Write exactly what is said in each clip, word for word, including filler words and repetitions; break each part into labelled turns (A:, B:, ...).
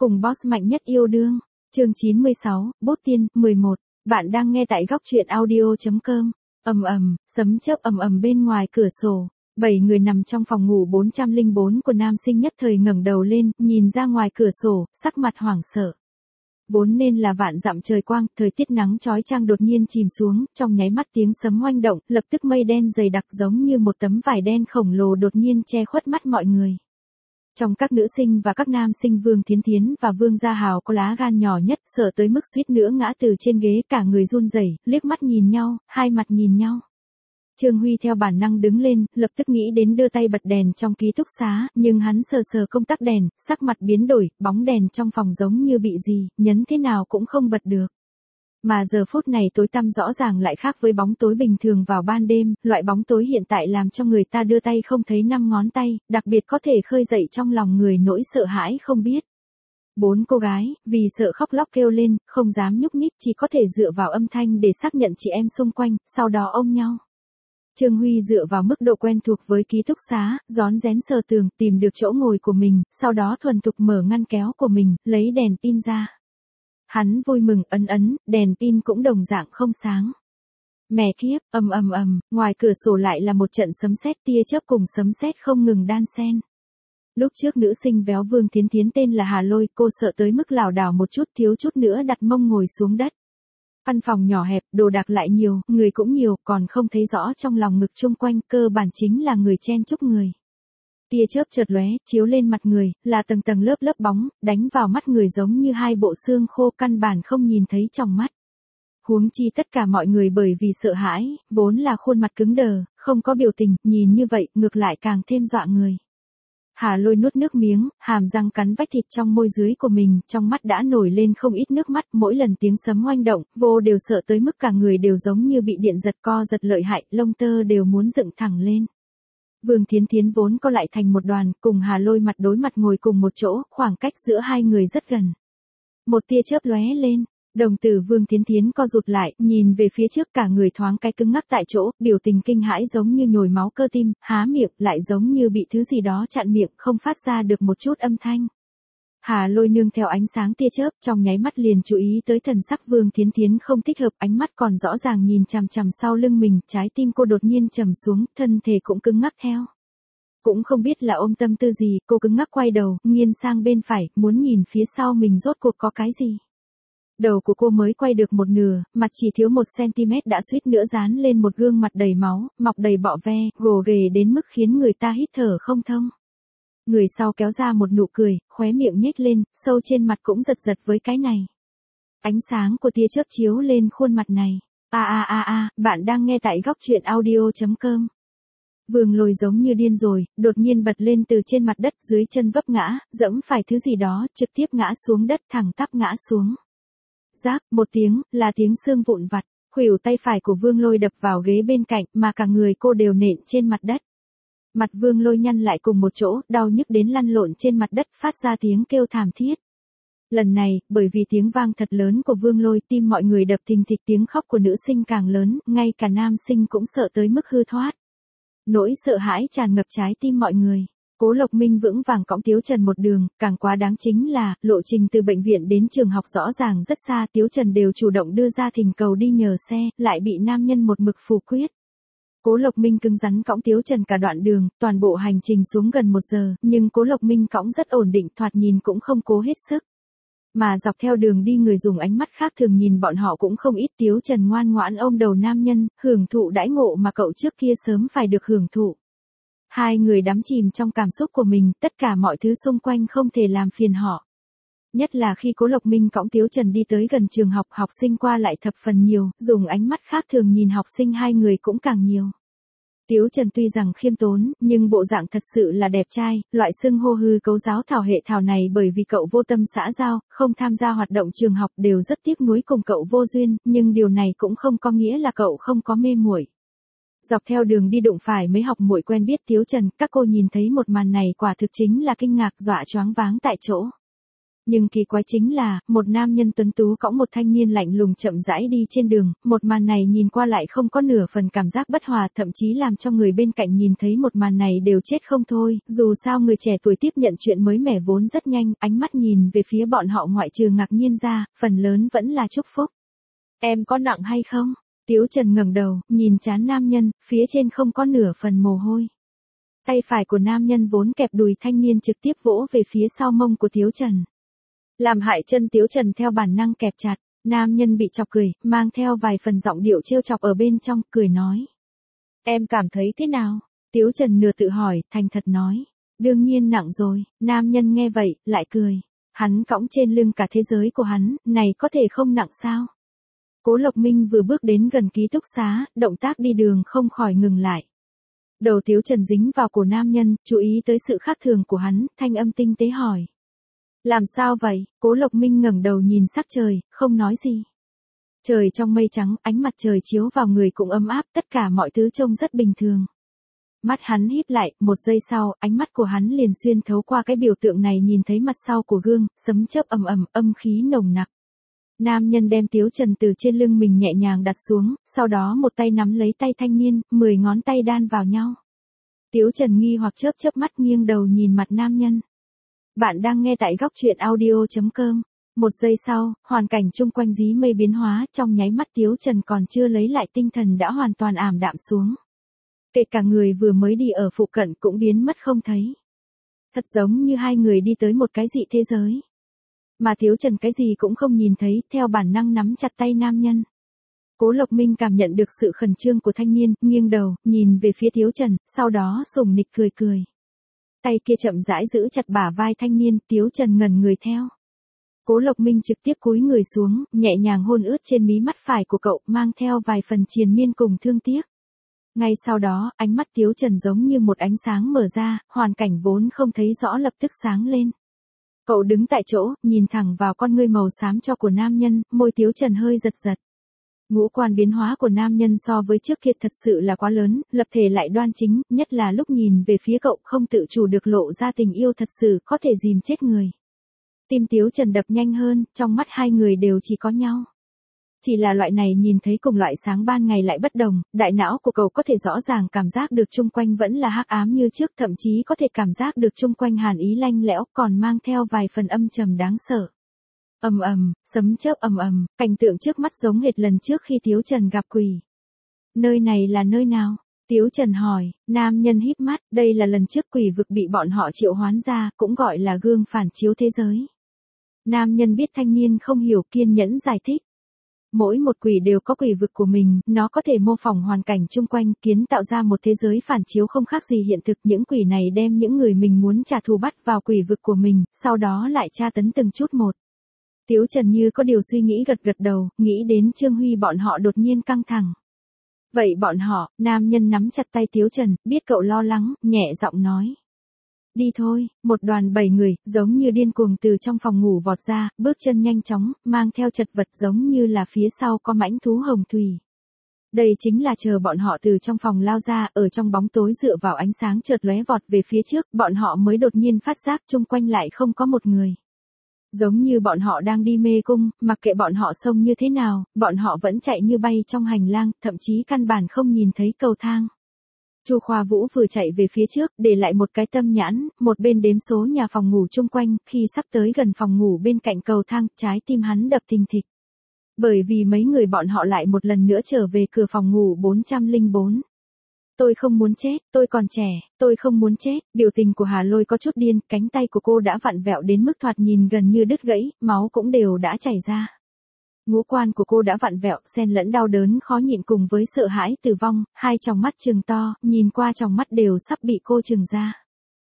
A: Cùng boss mạnh nhất yêu đương. Chương chín mươi sáu, Bốt Tiên, mười một. Bạn đang nghe tại góc truyện audio.com. Ầm ầm, sấm chớp ầm ầm bên ngoài cửa sổ. Bảy người nằm trong phòng ngủ bốn trăm lẻ bốn của nam sinh nhất thời ngẩng đầu lên, nhìn ra ngoài cửa sổ, sắc mặt hoảng sợ. Vốn nên là vạn dặm trời quang, thời tiết nắng chói chang đột nhiên chìm xuống, trong nháy mắt tiếng sấm oanh động, lập tức mây đen dày đặc giống như một tấm vải đen khổng lồ đột nhiên che khuất mắt mọi người. Trong các nữ sinh và các nam sinh Vương Thiến Thiến và Vương Gia Hào có lá gan nhỏ nhất, sợ tới mức suýt nữa ngã từ trên ghế, cả người run rẩy, liếc mắt nhìn nhau, hai mặt nhìn nhau. Trương Huy theo bản năng đứng lên, lập tức nghĩ đến đưa tay bật đèn trong ký túc xá, nhưng hắn sờ sờ công tắc đèn, sắc mặt biến đổi, bóng đèn trong phòng giống như bị gì, nhấn thế nào cũng không bật được. Mà giờ phút này tối tăm rõ ràng lại khác với bóng tối bình thường vào ban đêm, loại bóng tối hiện tại làm cho người ta đưa tay không thấy năm ngón tay, đặc biệt có thể khơi dậy trong lòng người nỗi sợ hãi không biết. Bốn cô gái, vì sợ khóc lóc kêu lên, không dám nhúc nhích, chỉ có thể dựa vào âm thanh để xác nhận chị em xung quanh, sau đó ôm nhau. Trương Huy dựa vào mức độ quen thuộc với ký túc xá, rón rén sờ tường, tìm được chỗ ngồi của mình, sau đó thuần thục mở ngăn kéo của mình, lấy đèn pin ra. Hắn vui mừng ấn ấn, đèn pin cũng đồng dạng không sáng. Mẹ kiếp, ầm ầm ầm, ngoài cửa sổ lại là một trận sấm sét, tia chớp cùng sấm sét không ngừng đan xen. Lúc trước nữ sinh véo Vương Thiến Thiến tên là Hà Lôi, cô sợ tới mức lảo đảo một chút, thiếu chút nữa đặt mông ngồi xuống đất. Căn phòng nhỏ hẹp, đồ đạc lại nhiều, người cũng nhiều, còn không thấy rõ trong lòng ngực chung quanh, cơ bản chính là người chen chúc người. Tia chớp chợt lóe, chiếu lên mặt người, là tầng tầng lớp lớp bóng, đánh vào mắt người giống như hai bộ xương khô, căn bản không nhìn thấy trong mắt. Huống chi tất cả mọi người bởi vì sợ hãi, vốn là khuôn mặt cứng đờ, không có biểu tình, nhìn như vậy, ngược lại càng thêm dọa người. Hà Lôi nuốt nước miếng, hàm răng cắn vách thịt trong môi dưới của mình, trong mắt đã nổi lên không ít nước mắt, mỗi lần tiếng sấm oanh động, vô đều sợ tới mức cả người đều giống như bị điện giật, co giật lợi hại, lông tơ đều muốn dựng thẳng lên. Vương Thiến Thiến vốn co lại thành một đoàn, cùng Hà Lôi mặt đối mặt ngồi cùng một chỗ, khoảng cách giữa hai người rất gần. Một tia chớp lóe lên, đồng tử Vương Thiến Thiến co rụt lại, nhìn về phía trước, cả người thoáng cái cứng ngắc tại chỗ, biểu tình kinh hãi giống như nhồi máu cơ tim, há miệng lại giống như bị thứ gì đó chặn miệng, không phát ra được một chút âm thanh. Hà Lôi nương theo ánh sáng tia chớp, trong nháy mắt liền chú ý tới thần sắc Vương Thiến Thiến không thích hợp, ánh mắt còn rõ ràng nhìn chằm chằm sau lưng mình, trái tim cô đột nhiên trầm xuống, thân thể cũng cứng ngắc theo. Cũng không biết là ôm tâm tư gì, cô cứng ngắc quay đầu, nghiêng sang bên phải, muốn nhìn phía sau mình rốt cuộc có cái gì. Đầu của cô mới quay được một nửa, mặt chỉ thiếu một cm đã suýt nữa dán lên một gương mặt đầy máu, mọc đầy bọ ve, gồ ghề đến mức khiến người ta hít thở không thông. Người sau kéo ra một nụ cười, khóe miệng nhếch lên, sâu trên mặt cũng giật giật với cái này. Ánh sáng của tia chớp chiếu lên khuôn mặt này. A a a a, bạn đang nghe tại góc truyện audio.com. Vương Lôi giống như điên rồi, đột nhiên bật lên từ trên mặt đất, dưới chân vấp ngã, dẫm phải thứ gì đó, trực tiếp ngã xuống đất, thẳng tắp ngã xuống. Rác, một tiếng, là tiếng xương vụn vặt, khuỷu tay phải của Vương Lôi đập vào ghế bên cạnh, mà cả người cô đều nện trên mặt đất. Mặt Vương Lôi nhăn lại cùng một chỗ, đau nhức đến lăn lộn trên mặt đất, phát ra tiếng kêu thảm thiết. Lần này, bởi vì tiếng vang thật lớn của Vương Lôi, tim mọi người đập thình thịch, tiếng khóc của nữ sinh càng lớn, ngay cả nam sinh cũng sợ tới mức hư thoát. Nỗi sợ hãi tràn ngập trái tim mọi người. Cố Lộc Minh vững vàng cõng Tiếu Trần một đường, càng quá đáng chính là, lộ trình từ bệnh viện đến trường học rõ ràng rất xa, Tiếu Trần đều chủ động đưa ra thỉnh cầu đi nhờ xe, lại bị nam nhân một mực phủ quyết. Cố Lộc Minh cứng rắn cõng Tiếu Trần cả đoạn đường, toàn bộ hành trình xuống gần một giờ, nhưng Cố Lộc Minh cõng rất ổn định, thoạt nhìn cũng không cố hết sức. Mà dọc theo đường đi người dùng ánh mắt khác thường nhìn bọn họ cũng không ít, Tiếu Trần ngoan ngoãn ôm đầu nam nhân, hưởng thụ đãi ngộ mà cậu trước kia sớm phải được hưởng thụ. Hai người đắm chìm trong cảm xúc của mình, tất cả mọi thứ xung quanh không thể làm phiền họ. Nhất là khi Cố Lộc Minh cõng Tiếu Trần đi tới gần trường học, học sinh qua lại thập phần nhiều, dùng ánh mắt khác thường nhìn học sinh hai người cũng càng nhiều. Tiếu Trần tuy rằng khiêm tốn, nhưng bộ dạng thật sự là đẹp trai, loại xưng hô hư cấu giáo thảo hệ thảo này bởi vì cậu vô tâm xã giao, không tham gia hoạt động trường học đều rất tiếc nuối cùng cậu vô duyên, nhưng điều này cũng không có nghĩa là cậu không có mê muội. Dọc theo đường đi đụng phải mấy học muội quen biết Tiếu Trần, các cô nhìn thấy một màn này quả thực chính là kinh ngạc, dọa choáng váng tại chỗ. Nhưng kỳ quái chính là, một nam nhân tuấn tú cõng một thanh niên lạnh lùng chậm rãi đi trên đường, một màn này nhìn qua lại không có nửa phần cảm giác bất hòa, thậm chí làm cho người bên cạnh nhìn thấy một màn này đều chết không thôi, dù sao người trẻ tuổi tiếp nhận chuyện mới mẻ vốn rất nhanh, ánh mắt nhìn về phía bọn họ ngoại trừ ngạc nhiên ra, phần lớn vẫn là chúc phúc. Em có nặng hay không? Tiếu Trần ngẩng đầu, nhìn trán nam nhân, phía trên không có nửa phần mồ hôi. Tay phải của nam nhân vốn kẹp đùi thanh niên trực tiếp vỗ về phía sau mông của Tiếu Trần. Làm hại chân Tiếu Trần theo bản năng kẹp chặt, nam nhân bị chọc cười, mang theo vài phần giọng điệu trêu chọc ở bên trong, cười nói. Em cảm thấy thế nào? Tiếu Trần nửa tự hỏi, thành thật nói. Đương nhiên nặng rồi, nam nhân nghe vậy, lại cười. Hắn cõng trên lưng cả thế giới của hắn, này có thể không nặng sao? Cố Lộc Minh vừa bước đến gần ký túc xá, động tác đi đường không khỏi ngừng lại. Đầu Tiếu Trần dính vào cổ nam nhân, chú ý tới sự khác thường của hắn, thanh âm tinh tế hỏi. Làm sao vậy? Cố Lộc Minh ngẩng đầu nhìn sắc trời, không nói gì. Trời trong mây trắng, ánh mặt trời chiếu vào người cũng ấm áp, tất cả mọi thứ trông rất bình thường. Mắt hắn híp lại, một giây sau, ánh mắt của hắn liền xuyên thấu qua cái biểu tượng này nhìn thấy mặt sau của gương, sấm chớp ầm ầm, âm khí nồng nặc. Nam nhân đem Tiếu Trần từ trên lưng mình nhẹ nhàng đặt xuống, sau đó một tay nắm lấy tay thanh niên, mười ngón tay đan vào nhau. Tiếu Trần nghi hoặc chớp chớp mắt nghiêng đầu nhìn mặt nam nhân. Bạn đang nghe tại góc truyện audio chấm com. Một giây sau, hoàn cảnh chung quanh dí mây biến hóa, trong nháy mắt Tiếu Trần còn chưa lấy lại tinh thần đã hoàn toàn ảm đạm xuống. Kể cả người vừa mới đi ở phụ cận cũng biến mất không thấy. Thật giống như hai người đi tới một cái dị thế giới. Mà Tiếu Trần cái gì cũng không nhìn thấy, theo bản năng nắm chặt tay nam nhân. Cố Lộc Minh cảm nhận được sự khẩn trương của thanh niên, nghiêng đầu, nhìn về phía Tiếu Trần, sau đó sùng nịch cười cười. Tay kia chậm rãi giữ chặt bả vai thanh niên, Tiếu Trần ngẩn người theo. Cố Lộc Minh trực tiếp cúi người xuống, nhẹ nhàng hôn ướt trên mí mắt phải của cậu, mang theo vài phần triền miên cùng thương tiếc. Ngay sau đó, ánh mắt Tiếu Trần giống như một ánh sáng mở ra, hoàn cảnh vốn không thấy rõ lập tức sáng lên. Cậu đứng tại chỗ, nhìn thẳng vào con ngươi màu xám cho của nam nhân, môi Tiếu Trần hơi giật giật. Ngũ quan biến hóa của nam nhân so với trước kia thật sự là quá lớn, lập thể lại đoan chính, nhất là lúc nhìn về phía cậu không tự chủ được lộ ra tình yêu thật sự có thể dìm chết người. Tim Tiếu Trần đập nhanh hơn, trong mắt hai người đều chỉ có nhau. Chỉ là loại này nhìn thấy cùng loại sáng ban ngày lại bất đồng, đại não của cậu có thể rõ ràng cảm giác được chung quanh vẫn là hắc ám như trước, thậm chí có thể cảm giác được chung quanh hàn ý lanh lẽo, còn mang theo vài phần âm trầm đáng sợ. Ầm ầm, sấm chớp ầm ầm, cảnh tượng trước mắt giống hệt lần trước khi Tiếu Trần gặp quỷ. Nơi này là nơi nào? Tiếu Trần hỏi, nam nhân híp mắt, đây là lần trước quỷ vực bị bọn họ triệu hoán ra, cũng gọi là gương phản chiếu thế giới. Nam nhân biết thanh niên không hiểu, kiên nhẫn giải thích. Mỗi một quỷ đều có quỷ vực của mình, nó có thể mô phỏng hoàn cảnh chung quanh, kiến tạo ra một thế giới phản chiếu không khác gì hiện thực. Những quỷ này đem những người mình muốn trả thù bắt vào quỷ vực của mình, sau đó lại tra tấn từng chút một. Tiếu Trần như có điều suy nghĩ gật gật đầu, nghĩ đến Trương Huy bọn họ đột nhiên căng thẳng. Vậy bọn họ, nam nhân nắm chặt tay Tiếu Trần, biết cậu lo lắng, nhẹ giọng nói. Đi thôi, một đoàn bảy người, giống như điên cuồng từ trong phòng ngủ vọt ra, bước chân nhanh chóng, mang theo chật vật giống như là phía sau có mãnh thú hồng thủy. Đây chính là chờ bọn họ từ trong phòng lao ra, ở trong bóng tối dựa vào ánh sáng chợt lóe vọt về phía trước, bọn họ mới đột nhiên phát giác chung quanh lại không có một người. Giống như bọn họ đang đi mê cung, mặc kệ bọn họ xông như thế nào, bọn họ vẫn chạy như bay trong hành lang, thậm chí căn bản không nhìn thấy cầu thang. Chu Khoa Vũ vừa chạy về phía trước, để lại một cái tâm nhãn, một bên đếm số nhà phòng ngủ chung quanh, khi sắp tới gần phòng ngủ bên cạnh cầu thang, trái tim hắn đập thình thịch. Bởi vì mấy người bọn họ lại một lần nữa trở về cửa phòng ngủ bốn trăm lẻ bốn. Tôi không muốn chết, tôi còn trẻ, tôi không muốn chết, biểu tình của Hà Lôi có chút điên, cánh tay của cô đã vặn vẹo đến mức thoạt nhìn gần như đứt gãy, máu cũng đều đã chảy ra. Ngũ quan của cô đã vặn vẹo, xen lẫn đau đớn khó nhịn cùng với sợ hãi tử vong, hai tròng mắt trừng to, nhìn qua tròng mắt đều sắp bị cô trừng ra.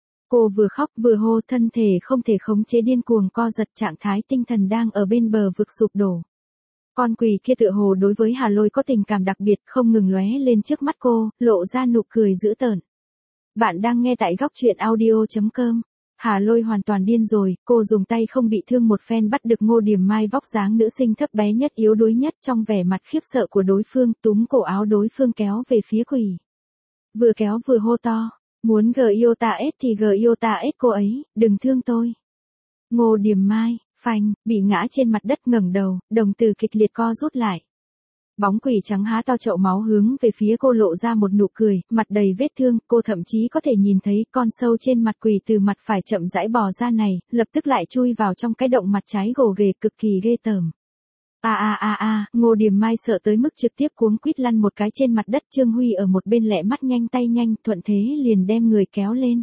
A: Cô vừa khóc vừa hô, thân thể không thể khống chế điên cuồng co giật, trạng thái tinh thần đang ở bên bờ vực sụp đổ. Con quỷ kia tựa hồ đối với Hà Lôi có tình cảm đặc biệt, không ngừng lóe lên trước mắt cô, lộ ra nụ cười dữ tợn. Bạn đang nghe tại góc truyện audio chấm com. Hà Lôi hoàn toàn điên rồi, cô dùng tay không bị thương một phen bắt được Ngô Điềm Mai vóc dáng nữ sinh thấp bé nhất yếu đuối nhất, trong vẻ mặt khiếp sợ của đối phương, túm cổ áo đối phương kéo về phía quỷ. Vừa kéo vừa hô to, muốn g yêu ta s thì g yêu ta s cô ấy, đừng thương tôi. Ngô Điềm Mai, Phanh, bị ngã trên mặt đất ngẩng đầu, đồng tử kịch liệt co rút lại. Bóng quỷ trắng há to chậu máu hướng về phía cô lộ ra một nụ cười, mặt đầy vết thương, cô thậm chí có thể nhìn thấy con sâu trên mặt quỷ từ mặt phải chậm rãi bò ra này, lập tức lại chui vào trong cái động mặt trái gồ ghề cực kỳ ghê tởm. A a a a, Ngô Điềm Mai sợ tới mức trực tiếp cuống quýt lăn một cái trên mặt đất, Trương Huy ở một bên lẹ mắt nhanh tay nhanh, thuận thế liền đem người kéo lên.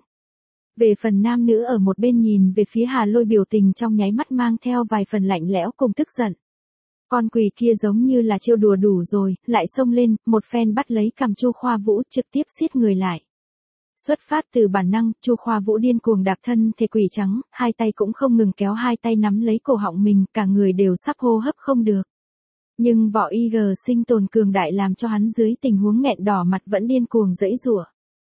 A: Về phần nam nữ ở một bên nhìn về phía Hà Lôi biểu tình trong nháy mắt mang theo vài phần lạnh lẽo cùng tức giận. Con quỷ kia giống như là trêu đùa đủ rồi, lại xông lên, một phen bắt lấy cằm Chu Khoa Vũ trực tiếp siết người lại. Xuất phát từ bản năng, Chu Khoa Vũ điên cuồng đạp thân thể quỷ trắng, hai tay cũng không ngừng kéo hai tay nắm lấy cổ họng mình, cả người đều sắp hô hấp không được. Nhưng vỏ i giê sinh tồn cường đại làm cho hắn dưới tình huống nghẹn đỏ mặt vẫn điên cuồng giãy giụa.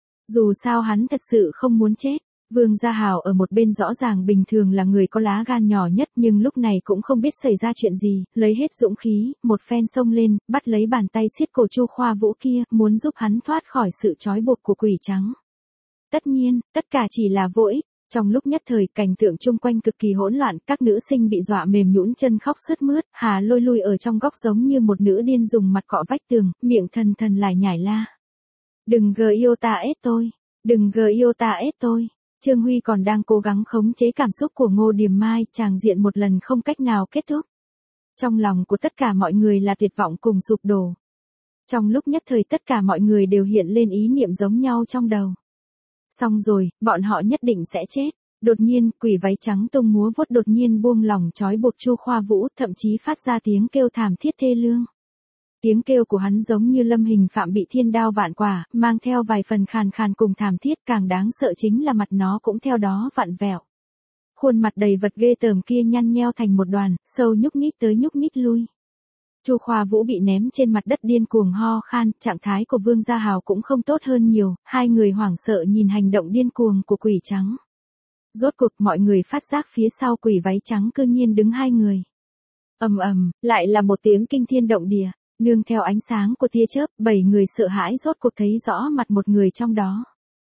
A: Dù sao hắn thật sự không muốn chết. Vương Gia Hào ở một bên rõ ràng bình thường là người có lá gan nhỏ nhất nhưng lúc này cũng không biết xảy ra chuyện gì, lấy hết dũng khí, một phen xông lên, bắt lấy bàn tay siết cổ Chu Khoa Vũ kia, muốn giúp hắn thoát khỏi sự trói buộc của quỷ trắng. Tất nhiên, tất cả chỉ là vô ích. Trong lúc nhất thời, cảnh tượng chung quanh cực kỳ hỗn loạn, các nữ sinh bị dọa mềm nhũn chân khóc sướt mướt, Hà Lôi lui ở trong góc giống như một nữ điên dùng mặt cọ vách tường, miệng thần thần lải nhải la. Đừng gờ yêu ta ết tôi, đừng gờ yêu ta ết tôi. Trương Huy còn đang cố gắng khống chế cảm xúc của Ngô Điềm Mai, tràng diện một lần không cách nào kết thúc. Trong lòng của tất cả mọi người là tuyệt vọng cùng sụp đổ. Trong lúc nhất thời tất cả mọi người đều hiện lên ý niệm giống nhau trong đầu. Xong rồi, bọn họ nhất định sẽ chết. Đột nhiên, quỷ váy trắng tung múa vuốt đột nhiên buông lỏng trói buộc Chu Khoa Vũ, thậm chí phát ra tiếng kêu thảm thiết thê lương. Tiếng kêu của hắn giống như Lâm Hình Phạm bị thiên đao vạn quả, mang theo vài phần khàn khàn cùng thảm thiết, càng đáng sợ chính là mặt nó cũng theo đó vặn vẹo. Khuôn mặt đầy vật ghê tởm kia nhăn nheo thành một đoàn, sâu nhúc nhích tới nhúc nhích lui. Chu Khoa Vũ bị ném trên mặt đất điên cuồng ho khan, trạng thái của Vương Gia Hào cũng không tốt hơn nhiều, hai người hoảng sợ nhìn hành động điên cuồng của quỷ trắng. Rốt cuộc mọi người phát giác phía sau quỷ váy trắng cư nhiên đứng hai người. Ầm ầm, lại là một tiếng kinh thiên động địa. Nương theo ánh sáng của tia chớp, bảy người sợ hãi rốt cuộc thấy rõ mặt một người trong đó.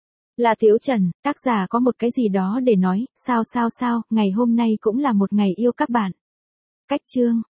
A: Là Tiếu Trần, tác giả có một cái gì đó để nói, sao sao sao, ngày hôm nay cũng là một ngày yêu các bạn. Cách chương.